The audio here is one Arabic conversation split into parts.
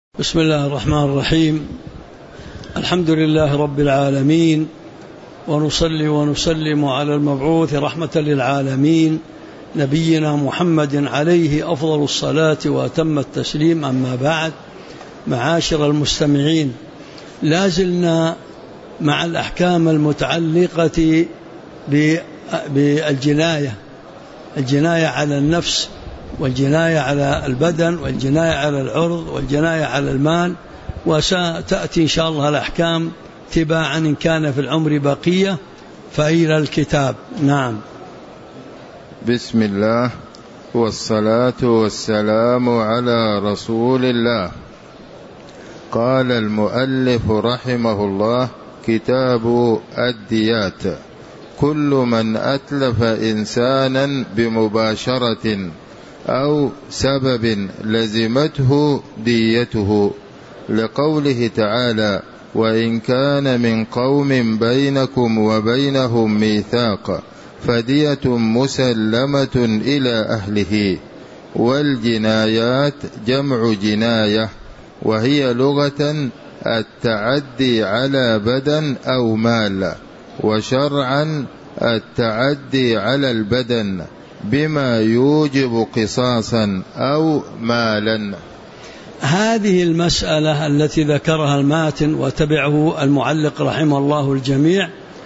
بسم الله الرحمن الرحيم. الحمد لله رب العالمين، ونصلي ونسلم على المبعوث رحمة للعالمين نبينا محمد عليه أفضل الصلاة وأتم التسليم. أما بعد، معاشر المستمعين، لازلنا مع الأحكام المتعلقة بالجناية، الجناية على النفس، والجناية على البدن، والجناية على العرض، والجناية على المال، وستأتي إن شاء الله الأحكام تباعا إن كان في العمر بقية. فإلى الكتاب. نعم. بسم الله والصلاة والسلام على رسول الله. قال المؤلف رحمه الله: كتاب الديات. كل من أتلف إنسانا بمباشرة أو سبب لزمته ديته، لقوله تعالى: وإن كان من قوم بينكم وبينهم ميثاق فدية مسلمة إلى أهله. والجنايات جمع جناية، وهي لغة التعدي على بدن أو مال، وشرعا التعدي على البدن بما يوجب قصاصا أو مالا. هذه المسألة التي ذكرها الماتن وتبعه المعلق رحمه الله الجميع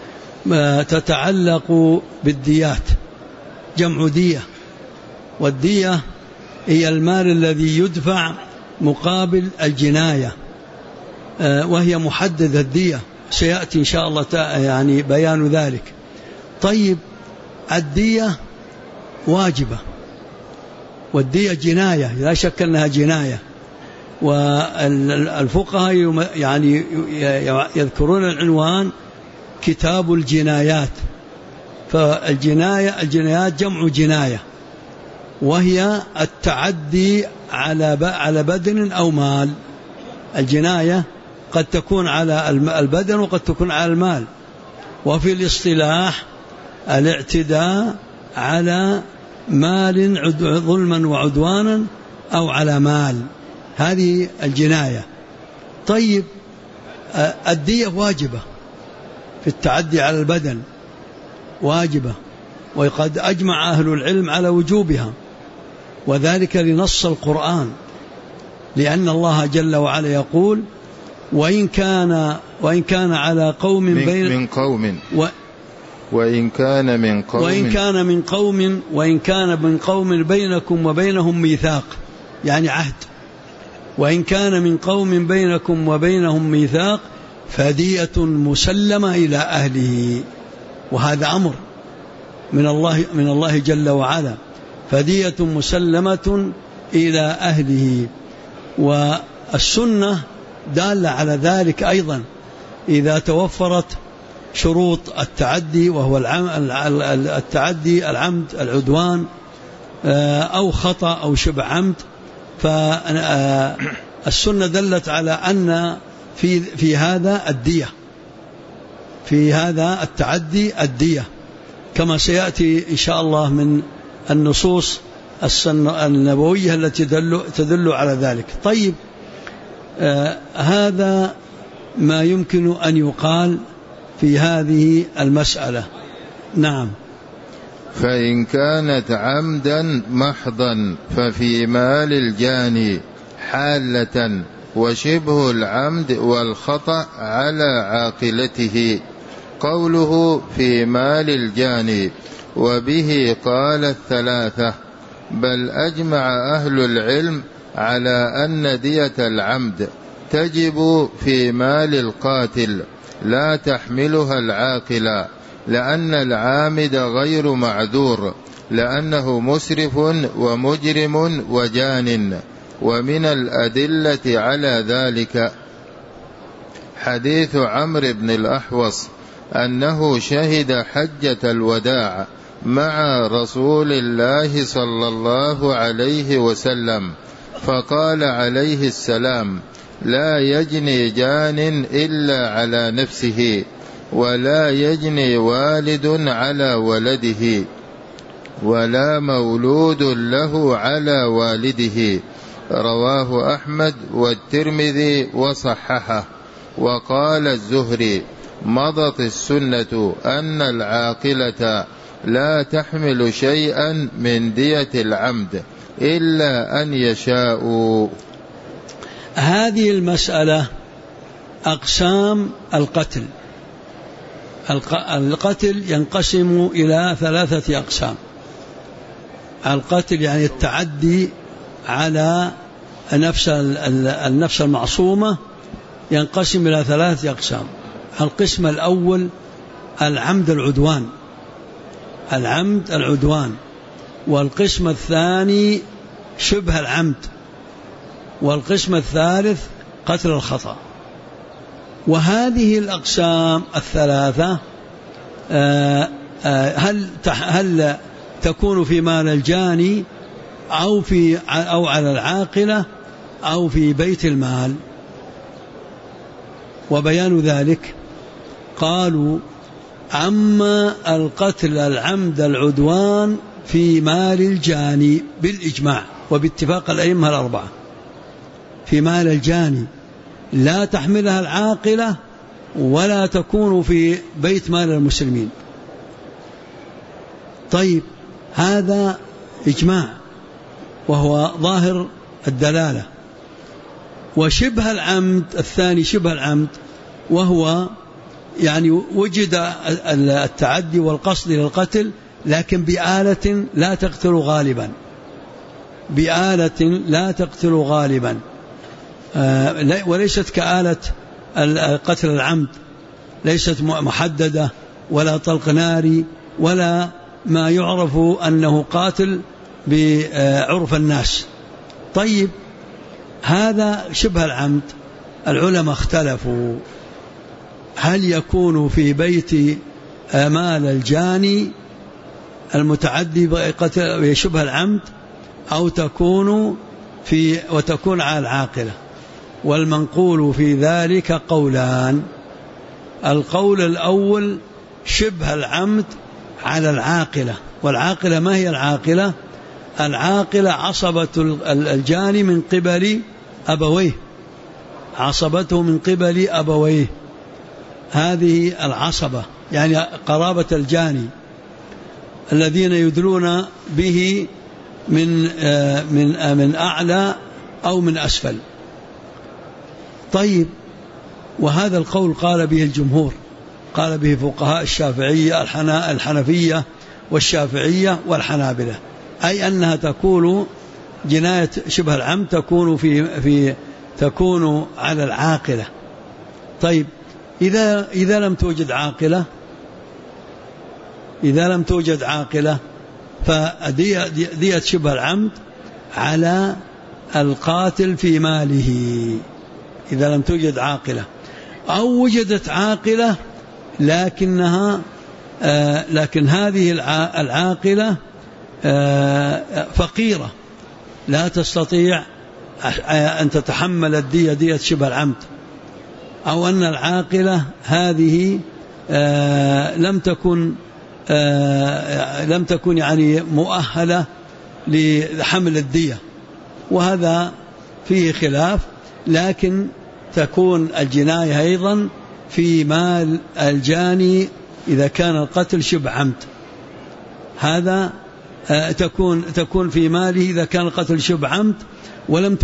تتعلق بالديات، جمع دية، والدية هي المال الذي يدفع مقابل الجناية، وهي محددة الدية، سيأتي إن شاء الله يعني بيان ذلك. طيب، الدية واجبة، والدية جناية، لا شك أنها جناية، والفقهاء يعني يذكرون العنوان كتاب الجنايات. الجنايات جمع جناية، وهي التعدي على بدن أو مال. الجناية قد تكون على البدن وقد تكون على المال، وفي الاصطلاح الاعتداء على مال ظلما وعدوانا أو على مال، هذه الجناية. طيب، الدية واجبة في التعدي على البدن، واجبة، وقد أجمع أهل العلم على وجوبها، وذلك لنص القرآن، لأن الله جل وعلا يقول: وإن كان على قوم وإن كان من قوم بينكم وبينهم ميثاق، يعني عهد. وإن كان من قوم بينكم وبينهم ميثاق فدية مسلمة إلى أهله، وهذا أمر من الله جل وعلا، فدية مسلمة إلى أهله. والسنة دالة على ذلك أيضا، إذا توفرت شروط التعدي، وهو التعدي العمد، العدوان، أو خطأ أو شبه عمد، فالسنة دلت على أن في هذا الدية، في هذا التعدي الدية، كما سيأتي إن شاء الله من النصوص النبوية التي تدل على ذلك. طيب، هذا ما يمكن أن يقال في هذه المسألة. نعم. فإن كانت عمدا محضا ففي مال الجاني حالة، وشبه العمد والخطأ على عاقلته. قوله في مال الجاني، وبه قال الثلاثة، بل أجمع أهل العلم على أن دية العمد تجب في مال القاتل، لا تحملها العاقلة، لأن العامد غير معذور، لأنه مسرف ومجرم وجان. ومن الأدلة على ذلك حديث عمرو بن الأحوص أنه شهد حجة الوداع مع رسول الله صلى الله عليه وسلم، فقال عليه السلام: لا يجني جان إلا على نفسه، ولا يجني والد على ولده، ولا مولود له على والده، رواه أحمد والترمذي وصححه. وقال الزهري: مضت السنة أن العاقلة لا تحمل شيئا من دية العمد إلا أن يشاءوا. هذه المسألة أقسام القتل. القتل ينقسم إلى 3 أقسام. القتل يعني التعدي على النفس المعصومة ينقسم إلى 3 أقسام. القسم الأول العمد العدوان، والقسم الثاني شبه العمد، والقسم الثالث قتل الخطأ. وهذه الأقسام ال3 هل تكون في مال الجاني أو على العاقلة أو في بيت المال؟ وبيان ذلك قالوا: أما القتل العمد العدوان في مال الجاني بالإجماع وباتفاق الأئمة ال4، في مال الجاني لا تحملها العاقلة ولا تكون في بيت مال المسلمين. طيب، هذا إجماع وهو ظاهر الدلالة. وشبه العمد الثاني شبه العمد، وهو يعني وجد التعدي والقصد للقتل لكن بآلة لا تقتل غالبا، وليست كآلة قتل العمد، ليست محددة ولا طلق ناري ولا ما يعرف أنه قاتل بعرف الناس. طيب، هذا شبه العمد. العلماء اختلفوا هل يكون في بيت مال الجاني المتعدي بشبه العمد أو وتكون على العاقلة. والمنقول في ذلك قولان. القول الأول شبه العمد على العاقلة. والعاقلة ما هي العاقلة؟ العاقلة عصبة الجاني من قبل أبويه، عصبته من قبل أبويه، هذه العصبة يعني قرابة الجاني الذين يدلون به من أعلى أو من أسفل. طيب، وهذا القول قال به الجمهور، قال به فقهاء الشافعية الحنفية والشافعية والحنابلة، أي أنها تكون جناية شبه العمد تكون على العاقلة. طيب، إذا لم توجد عاقلة فدية شبه العمد على القاتل في ماله. إذا لم توجد عاقلة أو وجدت عاقلة لكن هذه العاقلة فقيرة لا تستطيع أن تتحمل دية شبه العمد، أو أن العاقلة هذه لم تكن يعني مؤهلة لحمل الدية، وهذا فيه خلاف. لكن تكون الجناية أيضا في مال الجاني إذا كان القتل شبه عمد. هذا تكون في ماله إذا كان القتل شبه عمد ولم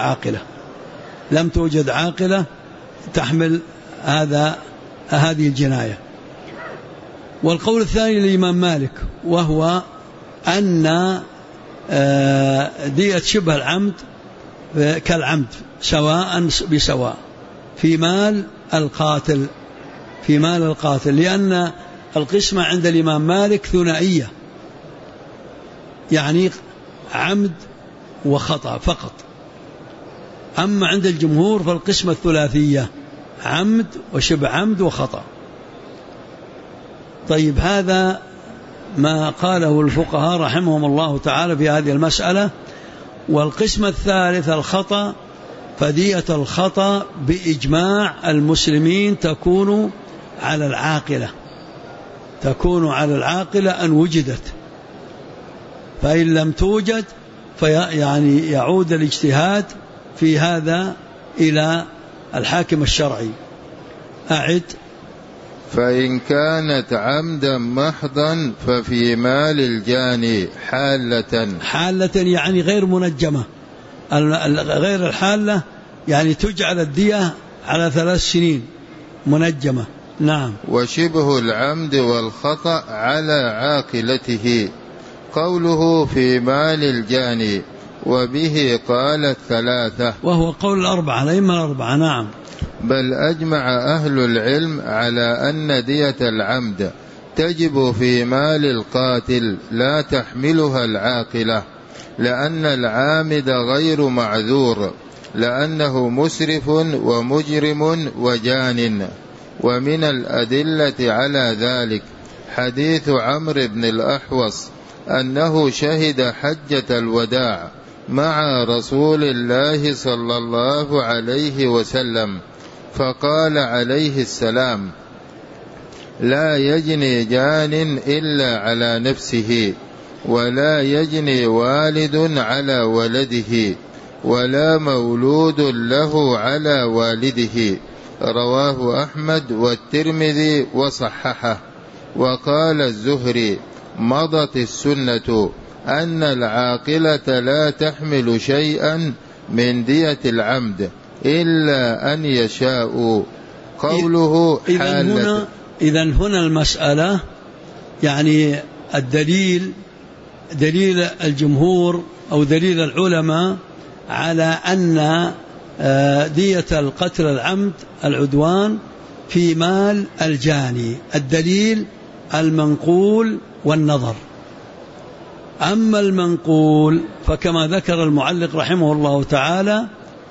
توجد عاقلة تحمل هذه الجناية. والقول الثاني للإمام مالك، وهو أن دية شبه العمد كالعمد سواء بسواء في مال القاتل، لأن القسمة عند الإمام مالك ثنائية، يعني عمد وخطأ فقط. أما عند الجمهور فالقسمة الثلاثية، عمد وشبه عمد وخطأ. طيب، هذا ما قاله الفقهاء رحمهم الله تعالى في هذه المسألة. والقسم الثالث الخطأ، فدية الخطأ بإجماع المسلمين تكون على العاقلة أن وجدت، فإن لم توجد يعني يعود الاجتهاد في هذا إلى الحاكم الشرعي. أعد. فإن كانت عمدا محضا ففي مال الجاني حالة يعني غير منجمة، غير الحالة يعني تجعل الدية على 3 سنين منجمة. نعم. وشبه العمد والخطأ على عاقلته. قوله في مال الجاني وبه قال 3، وهو قول الأربعة، الأئمة الأربعة. نعم. بل أجمع أهل العلم على أن دية العمد تجب في مال القاتل لا تحملها العاقلة، لأن العامد غير معذور، لأنه مسرف ومجرم وجان. ومن الأدلة على ذلك حديث عمرو بن الأحوص أنه شهد حجة الوداع مع رسول الله صلى الله عليه وسلم، فقال عليه السلام: لا يجني جان إلا على نفسه، ولا يجني والد على ولده، ولا مولود له على والده. رواه أحمد والترمذي وصححه. وقال الزهري: مضت السنة أن العاقلة لا تحمل شيئا من دية العمد إلا أن يشاء. قوله حالة. إذن هنا المسألة يعني الدليل، دليل الجمهور أو دليل العلماء على أن دية القتل العمد العدوان في مال الجاني، الدليل المنقول والنظر. أما المنقول فكما ذكر المعلق رحمه الله تعالى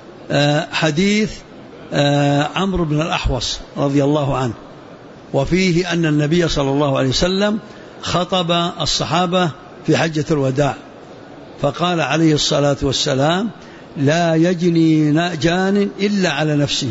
حديث عمرو بن الأحوص رضي الله عنه، وفيه أن النبي صلى الله عليه وسلم خطب الصحابة في حجة الوداع، فقال عليه الصلاة والسلام: لا يجني جان إلا على نفسه،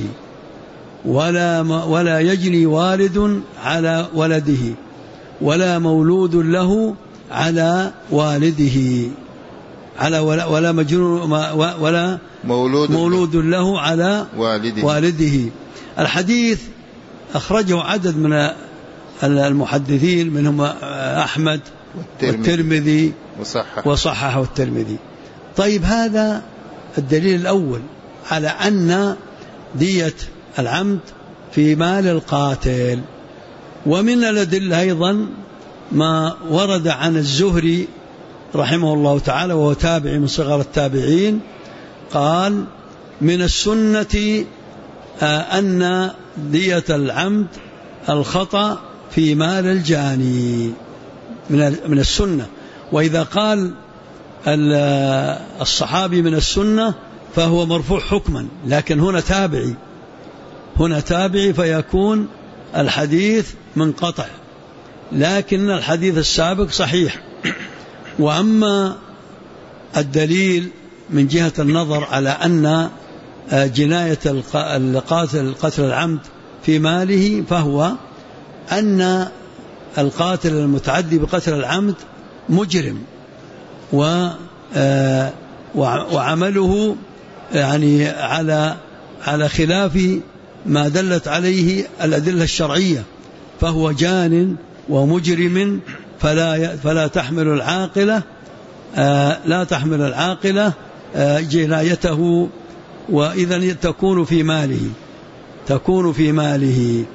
ولا يجني والد على ولده، ولا مولود له على والده، ولا مجنون ولا مولود له على والده. الحديث أخرجه عدد من المحدثين، منهم أحمد والترمذي وصححه الترمذي. طيب، هذا الدليل الأول على أن دية العمد في مال القاتل. ومن الأدلة أيضا ما ورد عن الزهري رحمه الله تعالى، وهو تابعي من صغر التابعين، قال: من السنة أن دية العمد الخطأ في مال الجاني، من السنة. وإذا قال الصحابي من السنة فهو مرفوع حكما، لكن هنا تابعي فيكون الحديث منقطع، لكن الحديث السابق صحيح. وأما الدليل من جهة النظر على أن جناية القاتل قتل العمد في ماله، فهو أن القاتل المتعدي بقتل العمد مجرم، وعمله يعني على خلاف ما دلت عليه الأدلة الشرعية، فهو جان ومجرم، فلا تحمل العاقلة جنايته، وإذن تكون في ماله.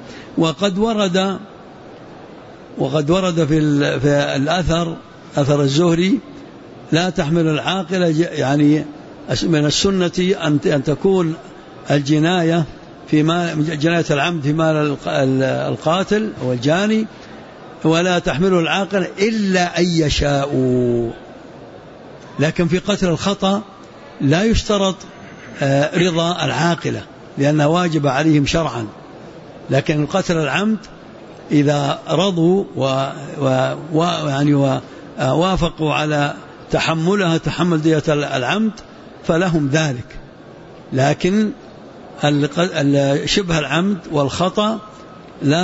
وقد ورد في الأثر، أثر الزهري: لا تحمل العاقلة، يعني من السنة أن تكون الجناية جناية العمد في مال القاتل والجاني، ولا تحمل العاقلة إلا أن يشاءوا. لكن في قتل الخطأ لا يشترط رضا العاقلة، لأنها واجب عليهم شرعا. لكن قتل العمد إذا رضوا ووافقوا على تحمل دية العمد فلهم ذلك. لكن شبه العمد والخطأ لا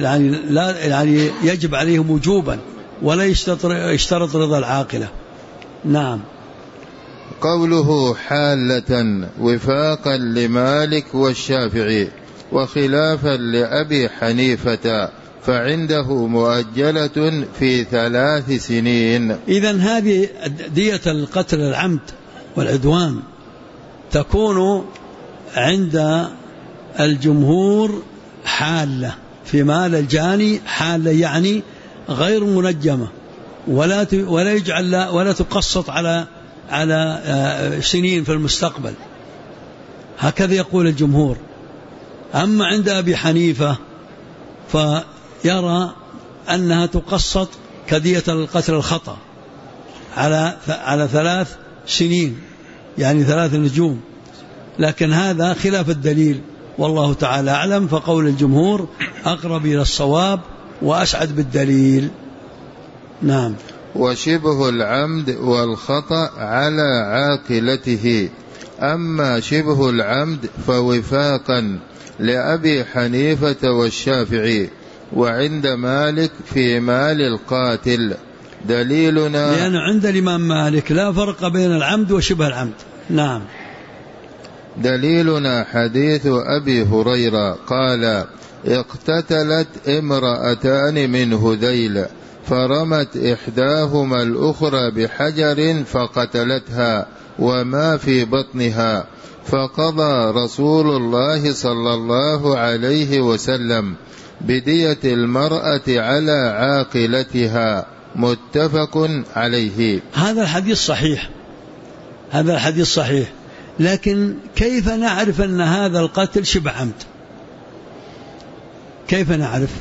يعني يجب عليهم وجوبا، ولا يشترط رضا العاقلة. نعم. قوله حالة وفاقا لمالك والشافعي وخلافا لأبي حنيفة فعنده مؤجلة في 3 سنين. إذن هذه دية القتل العمد والعدوان تكون عند الجمهور حالة في مال الجاني، حالة يعني غير منجمة ولا يجعل ولا تقسط على سنين في المستقبل، هكذا يقول الجمهور. أما عند أبي حنيفة فيرى أنها تقسط كدية القتل الخطأ على 3 سنين، يعني 3 نجوم، لكن هذا خلاف الدليل والله تعالى أعلم. فقول الجمهور أقرب إلى الصواب وأسعد بالدليل. نعم. وشبه العمد والخطأ على عاقلته، أما شبه العمد فوفاقا لأبي حنيفة والشافعي وعند مالك في مال القاتل. دليلنا لأن عند الإمام مالك لا فرق بين العمد وشبه العمد. نعم. دليلنا حديث أبي هريرة قال اقتتلت امرأتان من هذيل فرمت إحداهما الأخرى بحجر فقتلتها وما في بطنها، فقضى رسول الله صلى الله عليه وسلم بدية المرأة على عاقلتها، متفق عليه. هذا الحديث صحيح، لكن كيف نعرف أن هذا القتل شبه عمد؟ كيف نعرف؟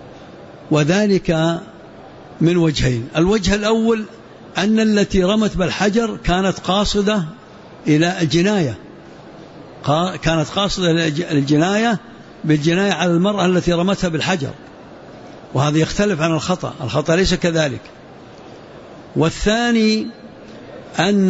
وذلك من وجهين. الوجه الأول أن التي رمت بالحجر كانت قاصدة إلى الجناية، كانت قاصدة الجناية بالجناية على المرأة التي رمتها بالحجر، وهذا يختلف عن الخطأ ليس كذلك. والثاني أن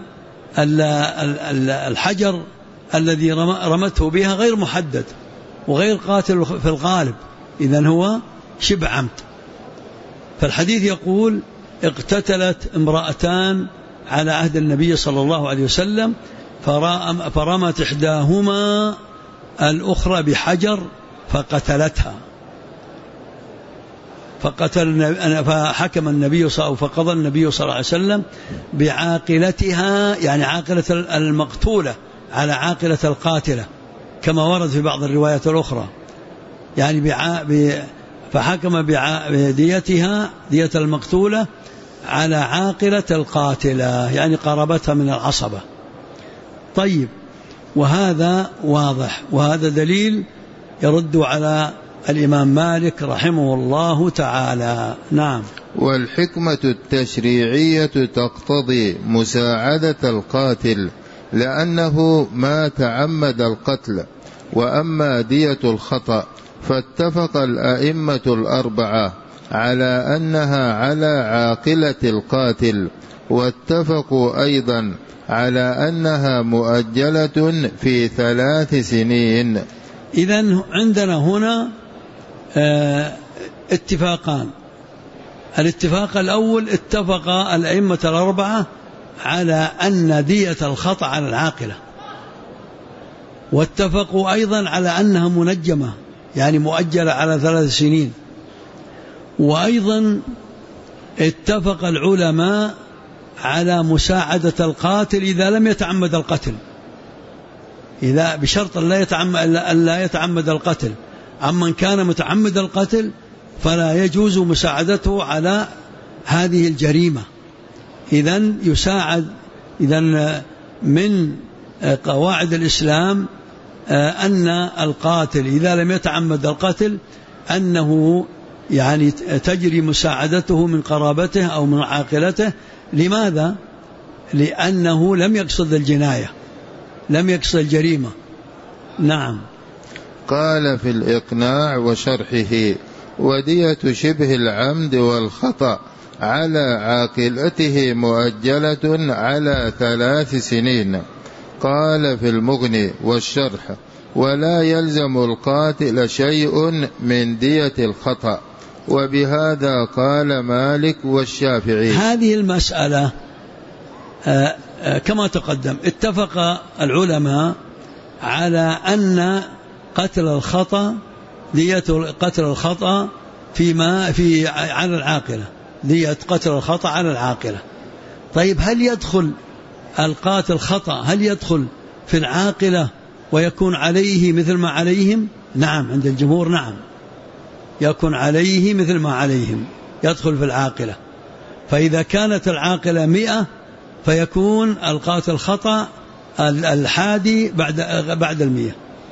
الحجر الذي رمته بها غير محدد وغير قاتل في الغالب، إذن هو شبه عمد. فالحديث يقول اقتتلت امرأتان على عهد النبي صلى الله عليه وسلم فرمت إحداهما الأخرى بحجر فقتلتها، فحكم النبي فقضى النبي صلى الله عليه وسلم بعاقلتها، يعني عاقلة المقتولة على عاقلة القاتلة كما ورد في بعض الروايات الأخرى، يعني فحكم بديتها دية المقتولة على عاقلة القاتلة، يعني قرابتها من العصبة. طيب، وهذا واضح، وهذا دليل يرد على الإمام مالك رحمه الله تعالى. نعم. والحكمة التشريعية تقتضي مساعدة القاتل لأنه ما تعمد القتل. وأما دية الخطأ فاتفق الأئمة الأربعة على أنها على عاقلة القاتل، واتفقوا أيضا على أنها مؤجلة في 3 سنين. إذن عندنا هنا اتفاقان. الاتفاق الأول اتفق الأئمة الأربعة على أن دية الخطأ على العاقلة، واتفقوا أيضا على أنها منجمة يعني مؤجلة على 3 سنين. وأيضا اتفق العلماء على مساعدة القاتل إذا لم يتعمد القتل، إذا بشرط أن لا يتعمد القتل. أما من كان متعمد القتل فلا يجوز مساعدته على هذه الجريمة. إذن يساعد. إذن من قواعد الإسلام أن القاتل إذا لم يتعمد القتل أنه يعني تجري مساعدته من قرابته أو من عاقلته. لماذا؟ لأنه لم يقصد الجناية، لم يقصد الجريمة. نعم. قال في الإقناع وشرحه: ودية شبه العمد والخطأ على عاقلته مؤجلة على 3 سنين. قال في المغني والشرح: ولا يلزم القاتل شيء من دية الخطأ. وبهذا قال مالك والشافعي. هذه المسألة كما تقدم اتفق العلماء على أن قتل الخطأ دية قتل الخطأ على العاقلة، دية قتل الخطأ على العاقلة. طيب هل يدخل القاتل خطأ هل يدخل في العاقلة ويكون عليه مثل ما عليهم؟ نعم، عند الجمهور نعم، يكون عليه مثل ما عليهم، يدخل في العاقلة. فإذا كانت العاقلة 100 فيكون القاتل خطأ الحادي بعد 100،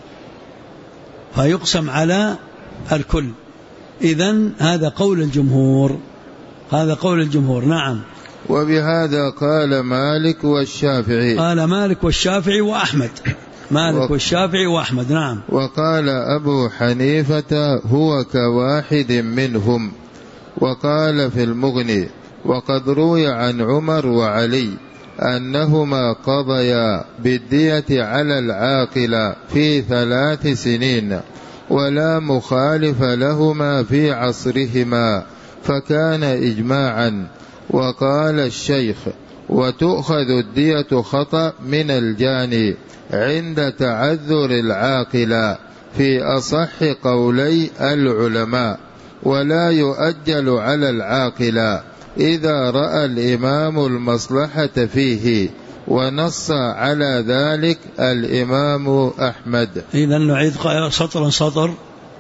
فيقسم على الكل. إذن هذا قول الجمهور، هذا قول الجمهور. نعم. وبهذا قال مالك والشافعي، قال مالك والشافعي وأحمد، مالك والشافعي وأحمد. نعم. وقال أبو حنيفة هو كواحد منهم. وقال في المغني: وقد روي عن عمر وعلي أنهما قضيا بالدية على العاقل في 3 سنين ولا مخالف لهما في عصرهما، فكان إجماعا. وقال الشيخ: وتؤخذ الدية خطأ من الجاني عند تعذر العاقل في أصح قولي العلماء، ولا يؤجل على العاقل إذا رأى الإمام المصلحة فيه، ونص على ذلك الإمام أحمد. إذن نعيد سطرا سطر.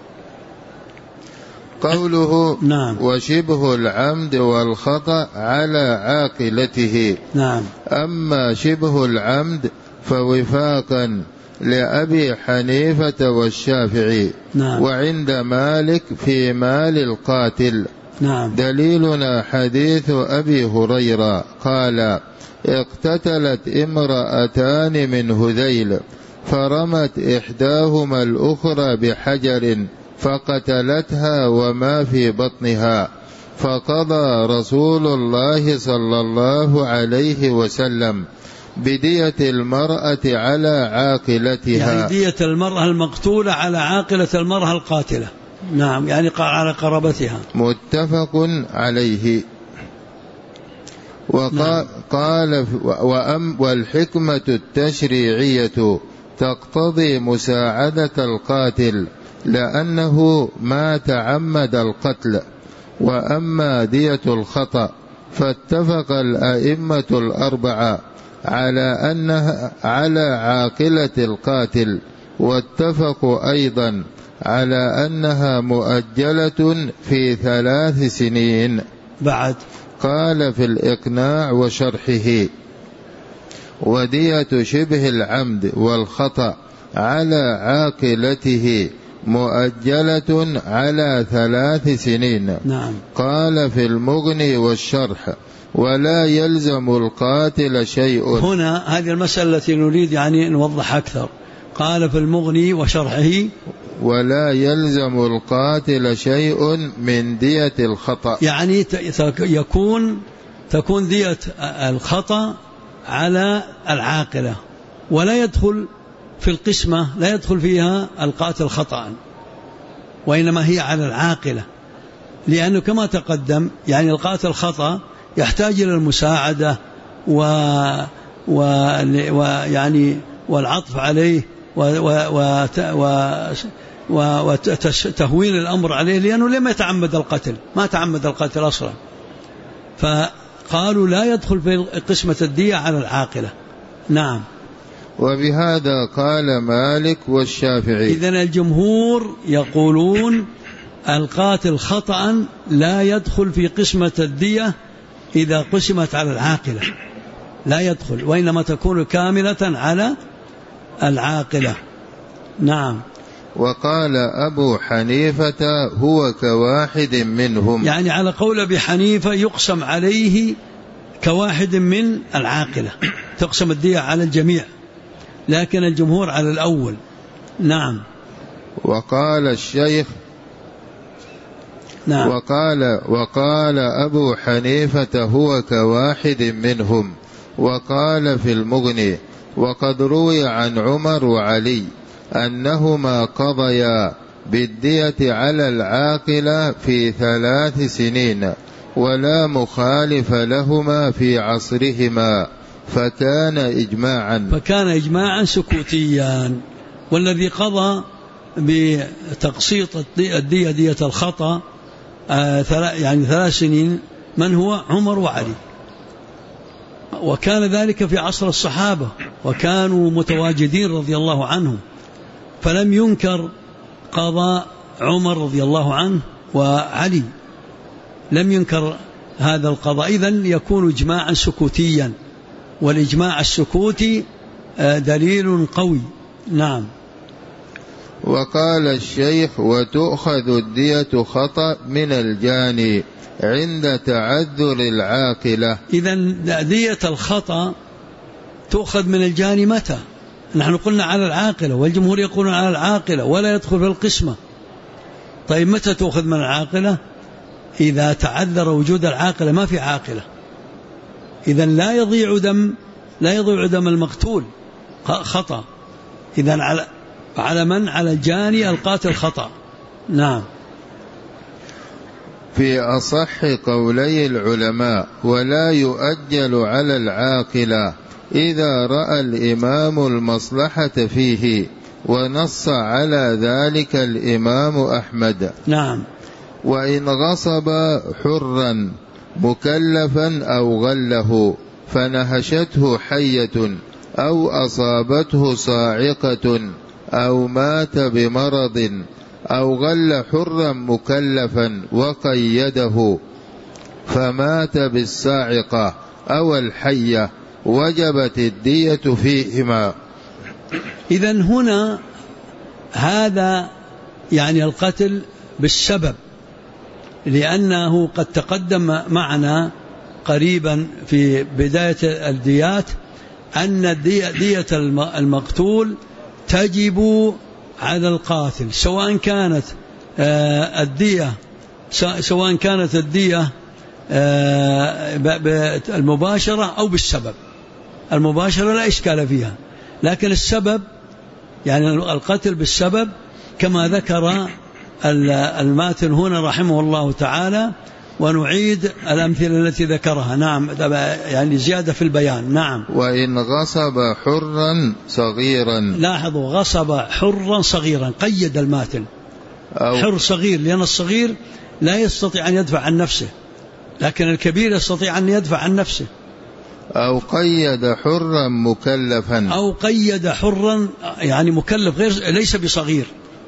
قوله: نعم. وشبه العمد والخطأ على عاقلته. نعم. أما شبه العمد فوفاقا لأبي حنيفة والشافعي. نعم. وعند مالك في مال القاتل. نعم. دليلنا حديث أبي هريرة قال: اقتتلت امرأتان من هذيل فرمت إحداهما الأخرى بحجر فقتلتها وما في بطنها، فقضى رسول الله صلى الله عليه وسلم بدية المرأة على عاقلتها، يعني دية المرأة المقتولة على عاقلة المرأة القاتلة. نعم، يعني على قرابتها. متفق عليه. وقال: والحكمة التشريعية تقتضي مساعدة القاتل لأنه ما تعمد القتل. وأما دية الخطأ فاتفق الأئمة الأربعة على أنها على عاقلة القاتل، واتفقوا أيضا على أنها مؤجلة في 3 سنين. بعد قال في الإقناع وشرحه: ودية شبه العمد والخطأ على عاقلته مؤجلة على 3 سنين. نعم. قال في المغني والشرح: ولا يلزم القاتل شيء. هنا هذه المسألة التي نريد يعني نوضح أكثر. قال في المغني وشرحه: ولا يلزم القاتل شيء من دية الخطأ، يعني تكون دية الخطأ على العاقلة، ولا يدخل في القسمة، لا يدخل فيها القاتل خطأ، وإنما هي على العاقلة، لأنه كما تقدم يعني القاتل خطأ يحتاج إلى المساعدة ويعني والعطف عليه وتهوين الأمر عليه، لأنه لم يتعمد القتل، ما تعمد القتل أصلا، فقالوا لا يدخل في قسمة الدية على العاقلة. نعم. وبهذا قال مالك والشافعي. إذن الجمهور يقولون القاتل خطأ لا يدخل في قسمة الدية إذا قسمت على العاقلة، لا يدخل، وإنما تكون كاملة على العاقلة. نعم. وقال أبو حنيفة هو كواحد منهم، يعني على قول أبي حنيفة يقسم عليه كواحد من العاقلة، تقسم الدية على الجميع، لكن الجمهور على الأول. نعم. وقال الشيخ: نعم. وقال أبو حنيفة هو كواحد منهم. وقال في المغني: وقد روي عن عمر وعلي أنهما قضيا بالدية على العاقلة في 3 سنين ولا مخالف لهما في عصرهما، فكان إجماعا سكوتيا. والذي قضى بتقسيط الدية دية الخطأ يعني 3 سنين من هو؟ عمر وعلي، وكان ذلك في عصر الصحابة وكانوا متواجدين رضي الله عنهم، فلم ينكر قضاء عمر رضي الله عنه وعلي، لم ينكر هذا القضاء. إذن يكون إجماعا سكوتيا، والإجماع السكوتي دليل قوي. نعم. وقال الشيخ: وتؤخذ الدية خطأ من الجاني عند تعذر العاقلة. إذن دية الخطأ تؤخذ من الجاني متى؟ نحن قلنا على العاقلة، والجمهور يقولون على العاقلة ولا يدخل في القسمة. طيب متى تؤخذ من العاقلة؟ إذا تعذر وجود العاقلة، ما في عاقلة، إذن لا يضيع دم المقتول خطأ. إذن على من؟ على الجاني القاتل خطأ. نعم. في أصح قولي العلماء: ولا يؤجل على العاقلة إذا رأى الإمام المصلحة فيه، ونص على ذلك الإمام أحمد. نعم. وإن غصب حرا مكلفا أو غله فنهشته حية أو أصابته صاعقة أو مات بمرض أو غل حرا مكلفا وقيده فمات بالصاعقة أو الحية وجبت الدية فيهما. إذن هنا هذا يعني القتل بالسبب، لأنه قد تقدم معنا قريبا في بداية الديات أن دية المقتول تجب على القاتل، سواء كانت الدية المباشرة أو بالسبب. المباشرة لا إشكال فيها، لكن السبب يعني القتل بالسبب كما ذكر الماتن هنا رحمه الله تعالى، ونعيد الأمثلة التي ذكرها. نعم، يعني زيادة في البيان. نعم. وإن غصب حرا صغيرا، لاحظوا غصب حرا صغيرا، قيد الماتن حر صغير، لأن الصغير لا يستطيع أن يدفع عن نفسه، لكن الكبير يستطيع أن يدفع عن نفسه. أو قيد حرا مكلفا، أو قيد حرا يعني مكلف غير ليس بصغير،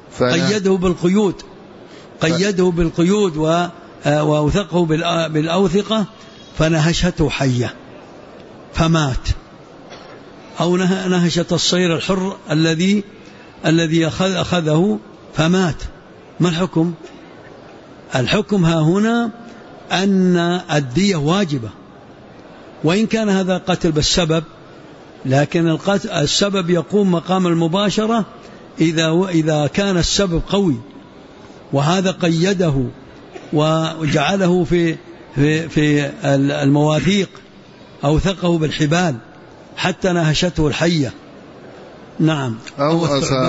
قيده بالقيود وأوثقه بالأوثقة فنهشته حية فمات، أو نهشت الصير الحر الذي أخذه فمات. ما الحكم؟ الحكم ها هنا أن الدية واجبة، وإن كان هذا قتل بالسبب، لكن السبب يقوم مقام المباشرة إذا كان السبب قوي، وهذا قيده وجعله في المواثيق، أوثقه بالحبال حتى نهشته الحية. نعم. أو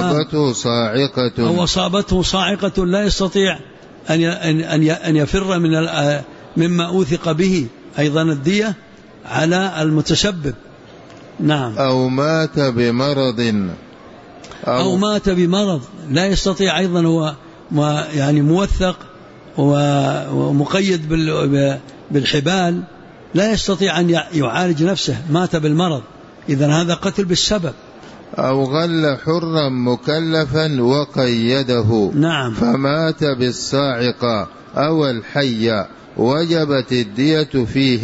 أصابته صاعقة لا يستطيع أن يفر مما أوثق به، أيضا الدية على المتسبب. نعم. أو مات بمرض لا يستطيع، أيضا هو يعني موثق ومقيد بالحبال، لا يستطيع أن يعالج نفسه، مات بالمرض، إذن هذا قتل بالسبب. أو غل حرا مكلفا وقيده. نعم. فمات بالصاعقة أو الحية وجبت الدية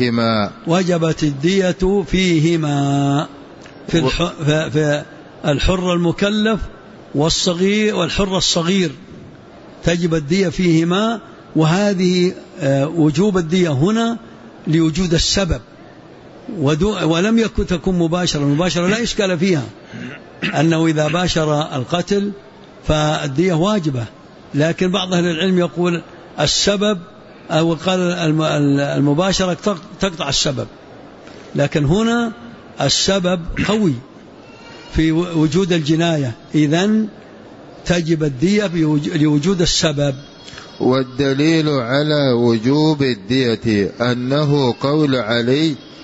فيهما. في الحر المكلف والحر الصغير تجب الدية فيهما، وهذه وجوب الدية هنا لوجود السبب، ولم يكن تكون مباشرة لا إشكال فيها، أنه إذا باشر القتل فالدية واجبة، لكن بعض أهل العلم يقول السبب، أو قال المباشرة تقطع السبب، لكن هنا السبب قوي في وجود الجناية، إذن تجب الدية لوجود السبب. والدليل على وجوب الدية أنه قول علي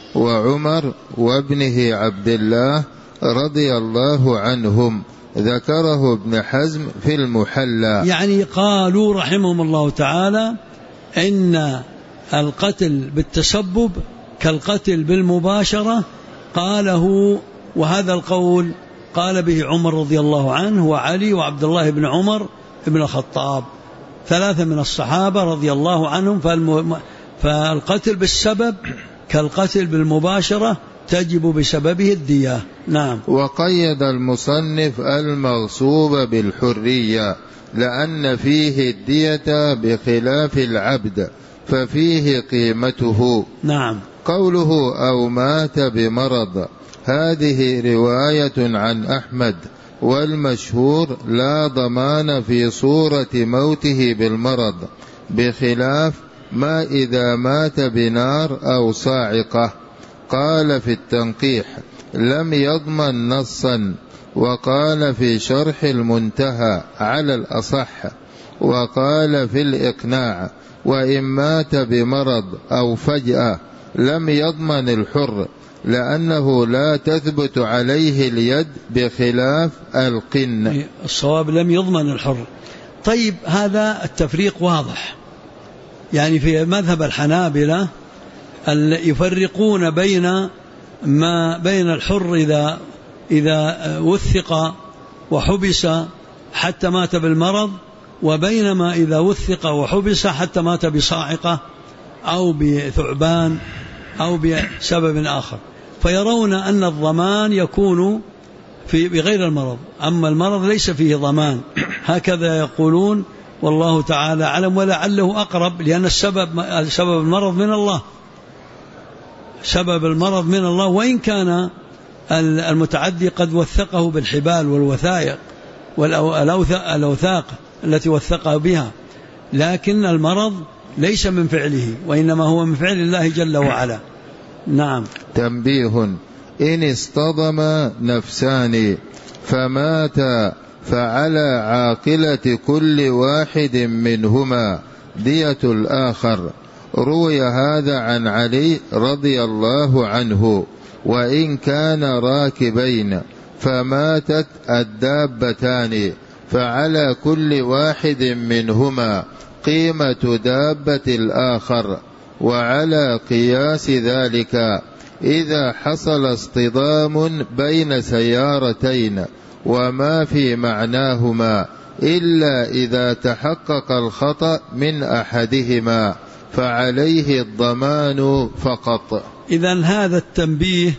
وعمر وابنه عبد الله رضي الله عنهم، ذكره ابن حزم في المحلى. يعني قالوا رحمهم الله تعالى إن القتل بالتسبب كالقتل بالمباشرة، قاله، وهذا القول قال به عمر رضي الله عنه وعلي وعبد الله بن عمر بن الخطاب، 3 من الصحابة رضي الله عنهم. فالقتل بالسبب كالقتل بالمباشرة تجب بسببه الدية. نعم. وقيد المصنف المغصوب بالحرية لأن فيه الدية بخلاف العبد ففيه قيمته. نعم. قوله أو مات بمرض هذه رواية عن أحمد، والمشهور لا ضمان في صورة موته بالمرض، بخلاف ما إذا مات بنار أو صاعقة. قال في التنقيح لم يضمن نصا، وقال في شرح المنتهى على الأصح، وقال في الإقناع وإن مات بمرض أو فجأة لم يضمن الحر لأنه لا تثبت عليه اليد بخلاف القن. الصواب لم يضمن الحر. طيب هذا التفريق واضح، يعني في مذهب الحنابلة يفرقون بين ما بين الحر إذا وثق وحبس حتى مات بالمرض، وبينما إذا وثق وحبس حتى مات بصاعقة أو بثعبان أو بسبب آخر، فيرون أن الضمان يكون بغير المرض، أما المرض ليس فيه ضمان، هكذا يقولون، والله تعالى أعلم، ولعله أقرب، لأن السبب المرض من الله، سبب المرض من الله، وإن كان المتعدي قد وثقه بالحبال والوثائق والأوثاق التي وثقه بها، لكن المرض ليس من فعله، وإنما هو من فعل الله جل وعلا. نعم. تنبيه: إن اصطدم نفسان فمات فعلى عاقلة كل واحد منهما دية الآخر. روي هذا عن علي رضي الله عنه، وإن كان راكبين فماتت الدابتان فعلى كل واحد منهما قيمة دابة الآخر. وعلى قياس ذلك إذا حصل اصطدام بين سيارتين وما في معناهما إلا إذا تحقق الخطأ من أحدهما فعليه الضمان فقط. إذن هذا التنبيه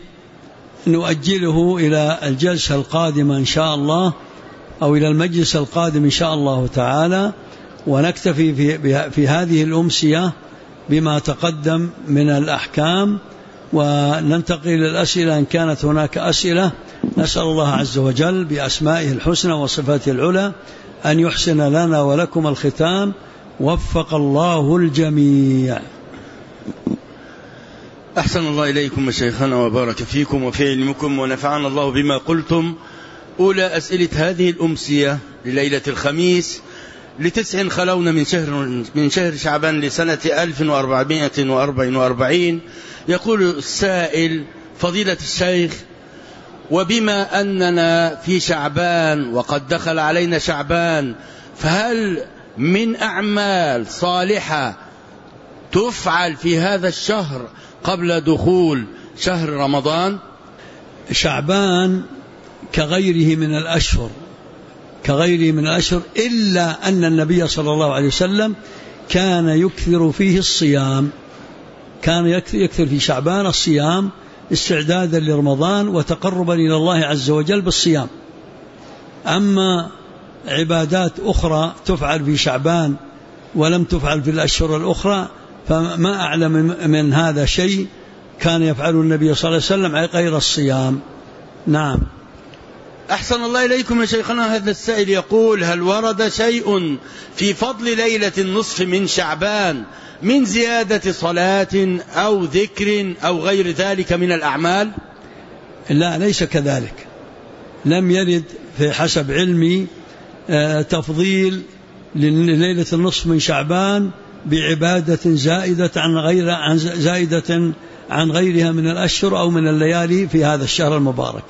نؤجله إلى الجلسة القادمة إن شاء الله، أو إلى المجلس القادم إن شاء الله تعالى، ونكتفي في هذه الأمسية بما تقدم من الأحكام، وننتقل إلى الأسئلة إن كانت هناك أسئلة. نسأل الله عز وجل بأسمائه الحسنى وصفاته العلى أن يحسن لنا ولكم الختام. وفق الله الجميع. أحسن الله إليكم شيخنا وبارك فيكم وفي علمكم ونفعنا الله بما قلتم. أولى أسئلة هذه الأمسية لليلة الخميس ل9 خلون من شهر شعبان لسنة 1444. يقول السائل: فضيلة الشيخ، وبما أننا في شعبان وقد دخل علينا شعبان، فهل من أعمال صالحة تفعل في هذا الشهر قبل دخول شهر رمضان؟ شعبان كغيره من الأشهر، إلا أن النبي صلى الله عليه وسلم كان يكثر فيه الصيام، كان يكثر في شعبان الصيام استعدادا لرمضان وتقربا إلى الله عز وجل بالصيام. أما عبادات أخرى تفعل في شعبان ولم تفعل في الأشهر الأخرى فما أعلم من هذا شيء كان يفعل النبي صلى الله عليه وسلم غير الصيام. نعم. أحسن الله إليكم يا شيخنا. هذا السائل يقول: هل ورد شيء في فضل ليلة النصف من شعبان من زيادة صلاة أو ذكر أو غير ذلك من الأعمال؟ لا، ليس كذلك، لم يرد في حسب علمي تفضيل لليلة النصف من شعبان بعبادة زائدة عن غيرها من الأشهر أو من الليالي في هذا الشهر المبارك.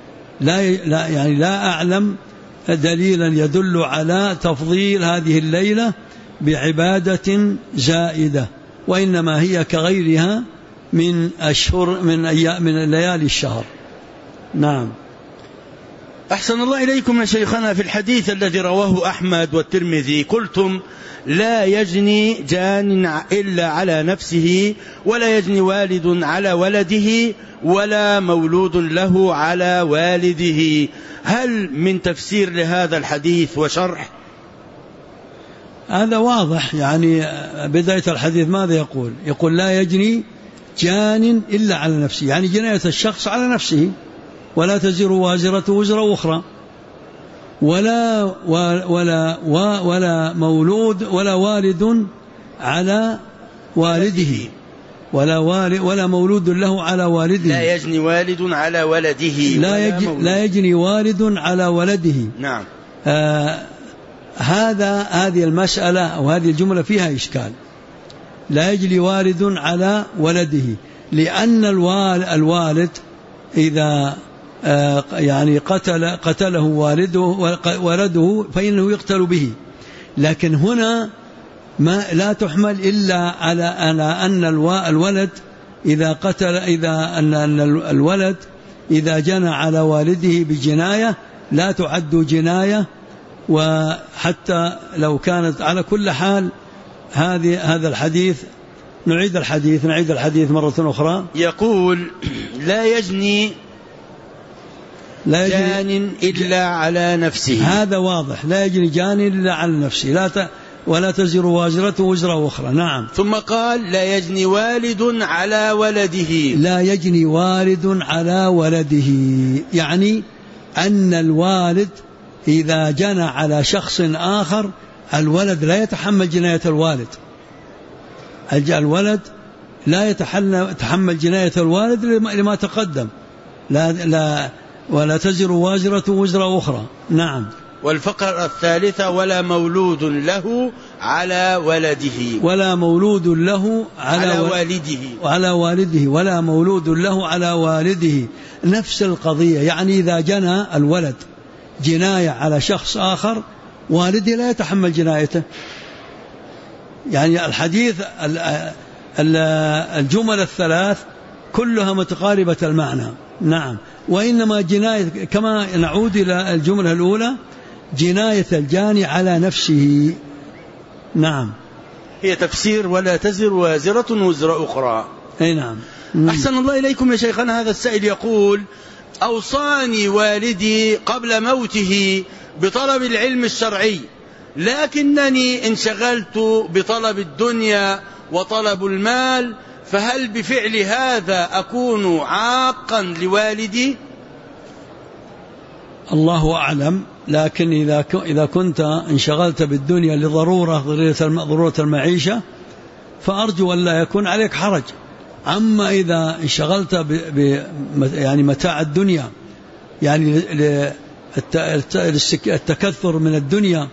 لا أعلم دليلا يدل على تفضيل هذه الليلة بعبادة زائدة، وإنما هي كغيرها من أشهر من ليالي الشهر. نعم. أحسن الله إليكم يا شيخنا، في الحديث الذي رواه أحمد والترمذي قلتم: لا يجني جان إلا على نفسه، ولا يجني والد على ولده، ولا مولود له على والده. هل من تفسير لهذا الحديث وشرح؟ هذا واضح، يعني بداية الحديث ماذا يقول؟ يقول: لا يجني جان إلا على نفسه، يعني جناية الشخص على نفسه، ولا تزر وازرة وزر أخرى، ولا مولود ولا والد على والده، ولا مولود له على والده. لا يجني والد على ولده، لا يجني والد على ولده. نعم. هذه المسألة أو هذه الجملة فيها إشكال. لا يجني والد على ولده، لأن الوالد إذا يعني قتله ولده فإنه يقتل به، لكن هنا لا تحمل إلا على أن الولد إذا جنى على والده بجناية لا تعد جناية، وحتى لو كانت على كل حال هذا الحديث نعيد الحديث مرة أخرى. يقول: لا يجني جان إلا على نفسه. هذا واضح، لا يجني جان إلا على نفسه، ولا تزر وازرة وزر أخرى. نعم. ثم قال: لا يجني والد على ولده. لا يجني والد على ولده، يعني أن الوالد إذا جنى على شخص آخر الولد لا يتحمل جناية الوالد. الولد لا يتحمل جناية الوالد لما تقدم. ولا تزر وازرة وزر أخرى. نعم. والفقرة الثالثة: ولا مولود له على ولده. ولا مولود له على والده. ولا مولود له على والده، نفس القضية. يعني إذا جنى الولد جناية على شخص آخر والده لا يتحمل جنايته. يعني الحديث الجمل الثلاث كلها متقاربة المعنى. نعم. وإنما جناية، كما نعود إلى الجملة الأولى، جناية الجاني على نفسه. نعم. هي تفسير ولا تزر وازرة وزر أخرى. أي نعم. أحسن الله إليكم يا شيخنا. هذا السائل يقول: أوصاني والدي قبل موته بطلب العلم الشرعي، لكنني انشغلت بطلب الدنيا وطلب المال، فهل بفعل هذا أكون عاقا لوالدي؟ الله أعلم، لكن إذا كنت انشغلت بالدنيا ضرورة المعيشة فأرجو أن لا يكون عليك حرج. أما إذا انشغلت يعني متاع الدنيا، يعني التكثر من الدنيا،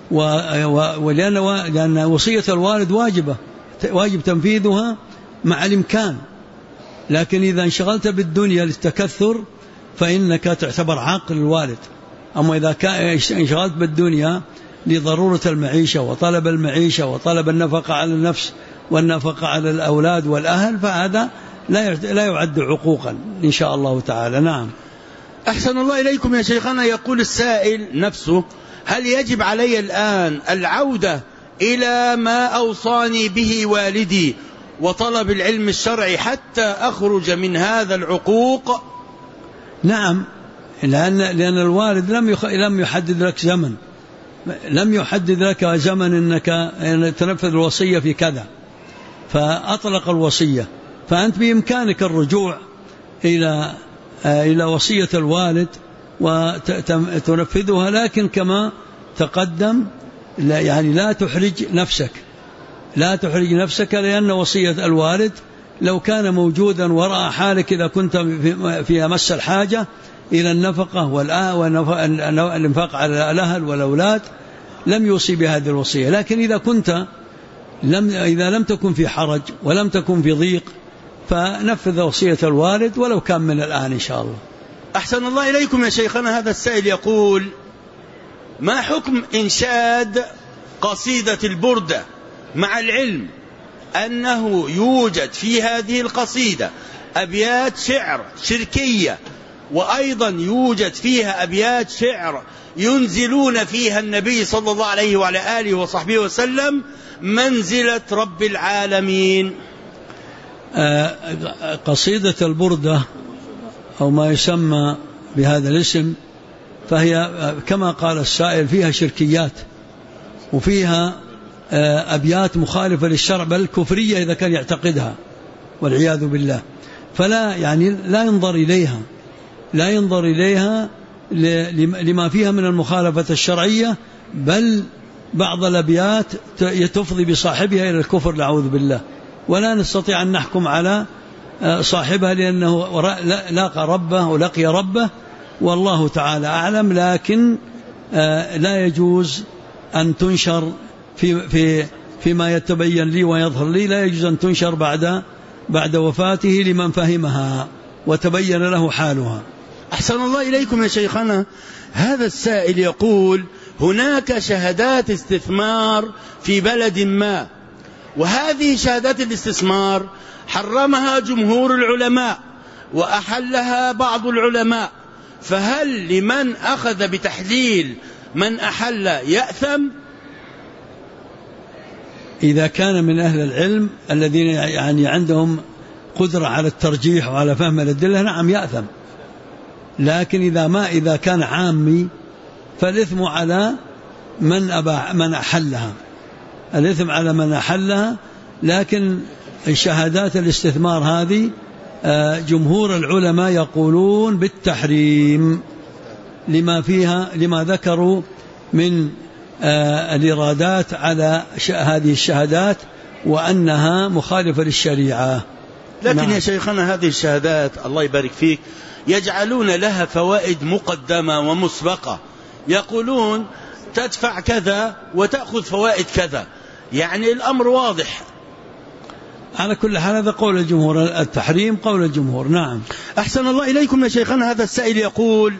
لأن وصية الوالد واجب تنفيذها مع الإمكان، لكن إذا انشغلت بالدنيا للتكثر فإنك تعتبر عاقل الوالد. أما إذا انشغلت بالدنيا لضرورة المعيشة وطلب المعيشة وطلب النفقة على النفس والنفقة على الأولاد والأهل فهذا لا يعد عقوقا إن شاء الله تعالى. نعم. أحسن الله إليكم يا شيخنا. يقول السائل نفسه: هل يجب علي الآن العودة إلى ما أوصاني به والدي وطلب العلم الشرعي حتى أخرج من هذا العقوق؟ نعم، لأن الوالد لم يحدد لك زمن، لم يحدد لك زمن أنك تنفذ الوصية في كذا، فأطلق الوصية، فأنت بإمكانك الرجوع إلى وصية الوالد وتنفذها، لكن كما تقدم يعني لا تحرج نفسك، لأن وصية الوالد لو كان موجودا ورأى حالك إذا كنت في أمس الحاجة إلى النفقة والإنفاق على الأهل والأولاد لم يوصي بهذه الوصية. لكن إذا لم تكن في حرج ولم تكن في ضيق فنفذ وصية الوالد ولو كان من الآن إن شاء الله. أحسن الله إليكم يا شيخنا. هذا السائل يقول: ما حكم إنشاد قصيدة البردة، مع العلم أنه يوجد في هذه القصيدة أبيات شعر شركية، وأيضا يوجد فيها أبيات شعر ينزلون فيها النبي صلى الله عليه وعلى آله وصحبه وسلم منزلة رب العالمين؟ قصيدة البردة أو ما يسمى بهذا الاسم فهي كما قال السائل فيها شركيات وفيها أبيات مخالفة للشرع بل كفرية إذا كان يعتقدها والعياذ بالله. فلا يعني لا ينظر إليها لما فيها من المخالفة الشرعية، بل بعض الأبيات تفضي بصاحبها إلى الكفر نعوذ بالله، ولا نستطيع أن نحكم على صاحبها لأنه لاقى ربه ولقي ربه والله تعالى أعلم. لكن لا يجوز أن تنشر فيما يتبين لي ويظهر لي، لا يجوز أن تنشر بعد وفاته لمن فهمها وتبين له حالها. أحسن الله إليكم يا شيخنا. هذا السائل يقول: هناك شهادات استثمار في بلد ما، وهذه شهادات الاستثمار حرمها جمهور العلماء وأحلها بعض العلماء، فهل لمن أخذ بتحليل من أحل يأثم؟ إذا كان من أهل العلم الذين يعني عندهم قدرة على الترجيح وعلى فهم الأدلة نعم يأثم، لكن إذا كان عامي فالإثم على من أحلها، الإثم على من أحلها. لكن الشهادات الاستثمار هذه جمهور العلماء يقولون بالتحريم لما فيها، لما ذكروا من الإرادات على هذه الشهادات وأنها مخالفة للشريعة. لكن نعم. يا شيخنا هذه الشهادات الله يبارك فيك يجعلون لها فوائد مقدمة ومسبقة، يقولون تدفع كذا وتأخذ فوائد كذا، يعني الأمر واضح. على كل حال هذا قول الجمهور، التحريم قول الجمهور. نعم. أحسن الله إليكم يا شيخنا. هذا السائل يقول،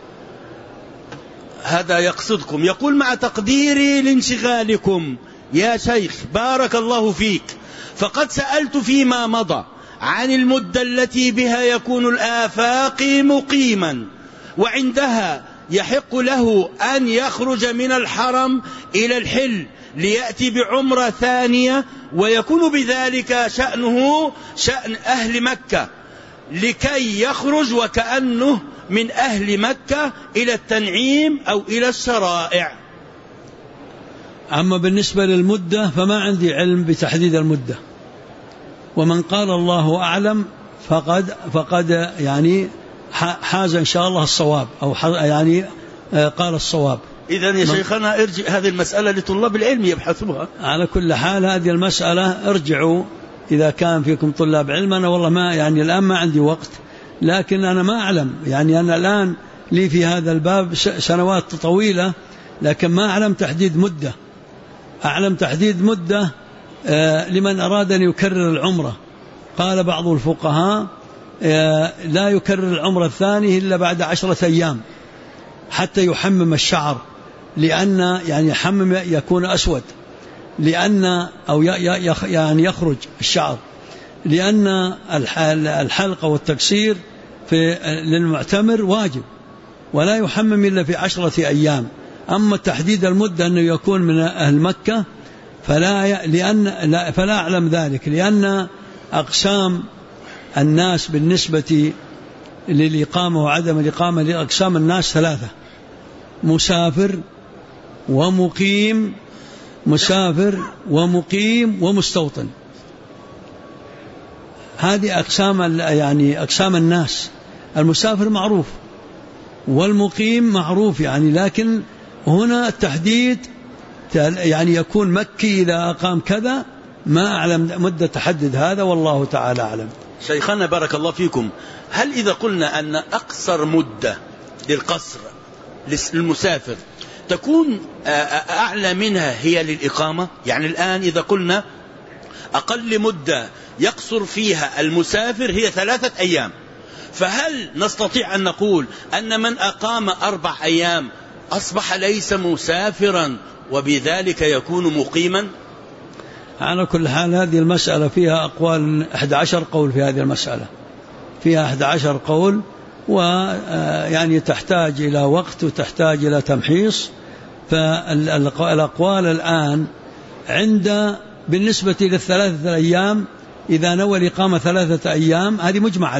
هذا يقصدكم، يقول: مع تقديري لانشغالكم يا شيخ بارك الله فيك، فقد سألت فيما مضى عن المدة التي بها يكون الآفاقي مقيما وعندها يحق له أن يخرج من الحرم إلى الحل ليأتي بعمرة ثانية، ويكون بذلك شأنه شأن أهل مكة لكي يخرج وكأنه من أهل مكة إلى التنعيم أو إلى الشرائع. أما بالنسبة للمدة فما عندي علم بتحديد المدة، ومن قال الله أعلم فقد يعني حاز إن شاء الله الصواب، أو يعني قال الصواب. إذن يا شيخنا ارجع هذه المسألة لطلاب العلم يبحثوها. على كل حال هذه المسألة ارجعوا إذا كان فيكم طلاب علم. أنا والله ما يعني الآن ما عندي وقت، لكن أنا ما أعلم، يعني أنا الآن لي في هذا الباب سنوات طويلة، لكن ما أعلم تحديد مدة. أعلم تحديد مدة لمن أراد أن يكرر العمرة. قال بعض الفقهاء لا يكرر العمرة الثانية إلا بعد 10 أيام حتى يحمم الشعر، لأن يعني حمم يكون أسود، لأن أو يعني يخرج الشعر، لأن الحلقة والتقصير للمعتمر واجب ولا يحمم إلا في 10 أيام. أما تحديد المدة أنه يكون من أهل مكة فلا أعلم ذلك، لأن أقسام الناس بالنسبة للإقامة وعدم الإقامة لأقسام الناس 3: مسافر ومقيم ومستوطن. هذه أقسام يعني أقسام الناس. المسافر معروف والمقيم معروف يعني، لكن هنا التحديد يعني يكون مكي إذا أقام كذا، ما أعلم مدة تحدد هذا والله تعالى أعلم. شيخنا بارك الله فيكم، هل إذا قلنا أن أقصر مدة للقصر للمسافر تكون أعلى منها هي للإقامة؟ يعني الآن إذا قلنا أقل مدة يقصر فيها المسافر هي 3 أيام، فهل نستطيع أن نقول أن من أقام 4 أيام أصبح ليس مسافرا وبذلك يكون مقيما؟ على كل حال هذه المسألة فيها أقوال 11 قول في هذه المسألة، فيها 11 قول، ويعني تحتاج إلى وقت وتحتاج إلى تمحيص. فالأقوال الآن بالنسبة لل3 أيام إذا نوى الإقامة 3 أيام هذه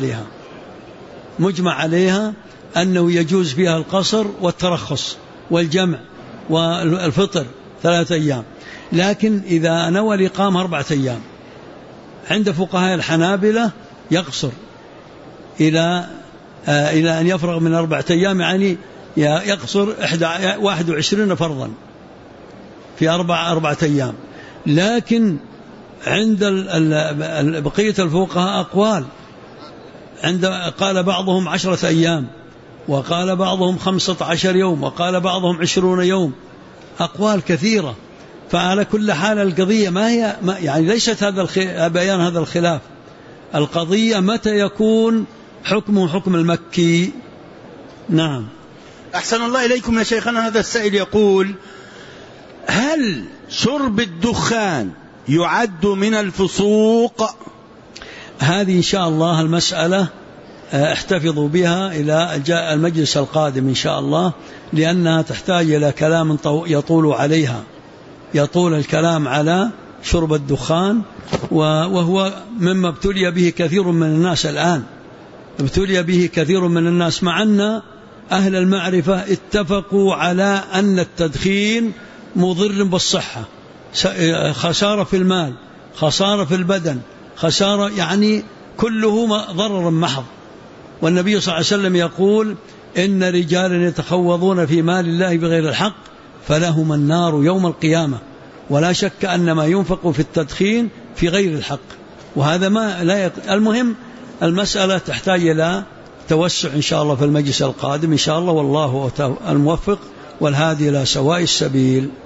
مجمع عليها أنه يجوز فيها القصر والترخص والجمع والفطر 3 أيام. لكن إذا نوى الإقامة 4 أيام عند فقهاء الحنابلة يقصر إلى أن يفرغ من 4 أيام، يعني يقصر 21 فرضا في 4 أيام. لكن عند بقية الفقهاء أقوال، قال بعضهم 10 أيام، وقال بعضهم 15 يوم، وقال بعضهم 20 يوم، أقوال كثيرة. فعلى كل حال القضية يعني ليست بيان هذا الخلاف، القضية متى يكون حكمه حكم المكي. نعم. أحسن الله إليكم يا شيخنا. هذا السائل يقول: هل شرب الدخان يعد من الفسوق؟ هذه إن شاء الله المسألة احتفظوا بها إلى المجلس القادم إن شاء الله، لأنها تحتاج إلى كلام يطول الكلام على شرب الدخان، وهو مما ابتلي به كثير من الناس الآن، مع أن أهل المعرفة اتفقوا على أن التدخين مضر بالصحة، خسارة في المال، خسارة في البدن، خسارة يعني كله ضرر محض. والنبي صلى الله عليه وسلم يقول: إن رجالا يتخوضون في مال الله بغير الحق فلهم النار يوم القيامة. ولا شك أن ما ينفق في التدخين في غير الحق، وهذا المهم المسألة تحتاج إلى توسع إن شاء الله في المجلس القادم إن شاء الله، والله الموفق والهادي إلى سواء السبيل.